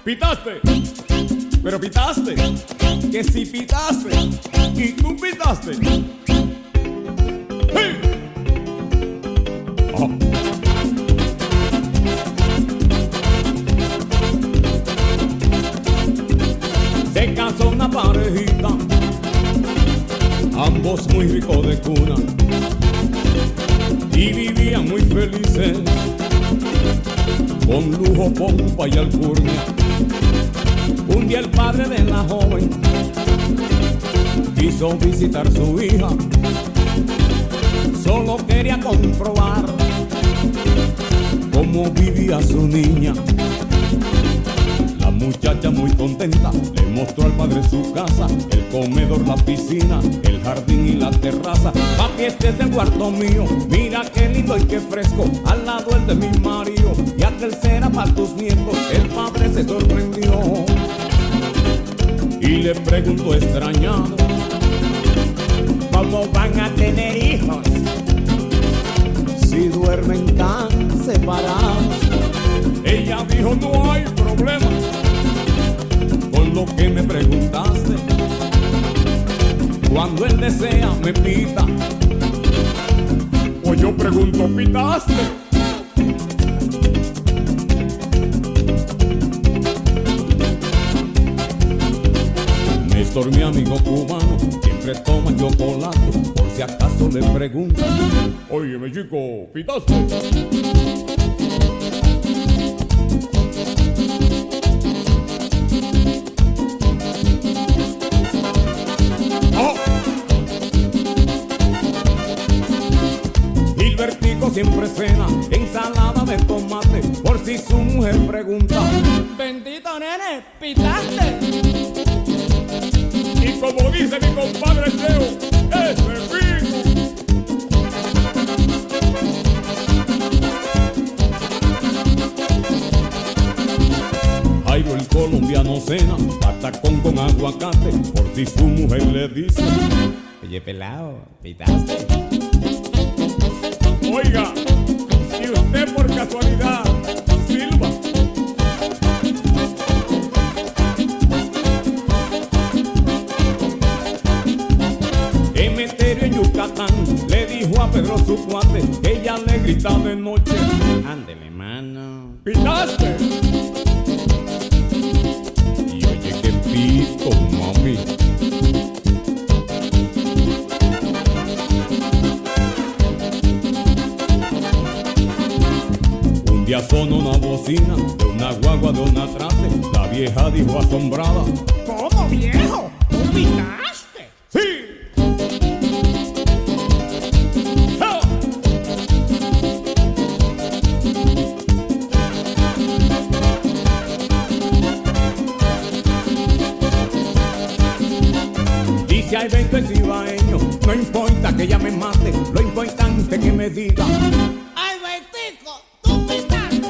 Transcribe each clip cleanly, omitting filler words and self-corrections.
Pitaste, pero pitaste, que si pitaste, y tú pitaste. ¡Hey! Oh. Se casó una parejita, ambos muy ricos de cuna, y vivían muy felices, con lujo, pompa y alcurnia. Un día el padre de la joven quiso visitar su hija, solo quería comprobar cómo vivía su niña. La muchacha muy contenta le mostró al padre su casa, el comedor, la piscina, el jardín y la terraza. Papi, este es el cuarto mío, mira qué lindo y qué fresco, al lado el de mi marido, y aquel será para tus nietos. El padre se sorprendió y le preguntó extrañado: ¿cómo van a tener hijos si duermen tan separados? Ella dijo: no hay problema con lo que me preguntaste. Cuando él desea me pita, o yo pregunto: ¿pitaste? Néstor, mi amigo cubano, siempre toma chocolate, por si acaso le pregunta: óyeme chico, ¿pitaste? Gilbertico siempre cena ensalada de tomate, por si su mujer pregunta: bendito nene, ¿pitaste? Y como dice mi compadre Cheo, ¡ese rico! Jairo el colombiano cena patacón con aguacate, por si su mujer le dice: oye pelao, ¿pitaste? Oiga, y usted por casualidad silba. Emeterio en Yucatán le dijo a Pedro su cuate, ella le grita de noche: ándele mano, ¿pitaste? Y oye que pito, mami. Un día sonó una bocina de una guagua de una trate. La vieja dijo asombrada: ¿cómo, viejo? ¿Tú pitaste? ¡Sí! ¡Ja! Dice hay 20 cibaeños, no importa que ella me mate, lo importante que me diga: ¡ay, Beitico, tú pitaste!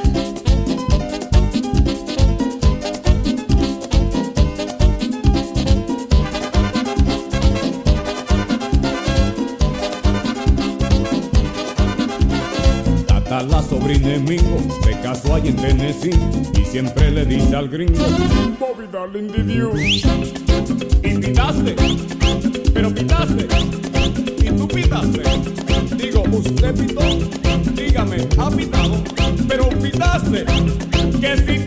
Tata, la sobrina de Mingo, se casó allí en Tennessee, y siempre le dice al gringo: Bobby darling did you. Y pitaste, pero pitaste, y tú pitaste. Digo, usted pitó, dígame, ha pitado, pero pitaste, que si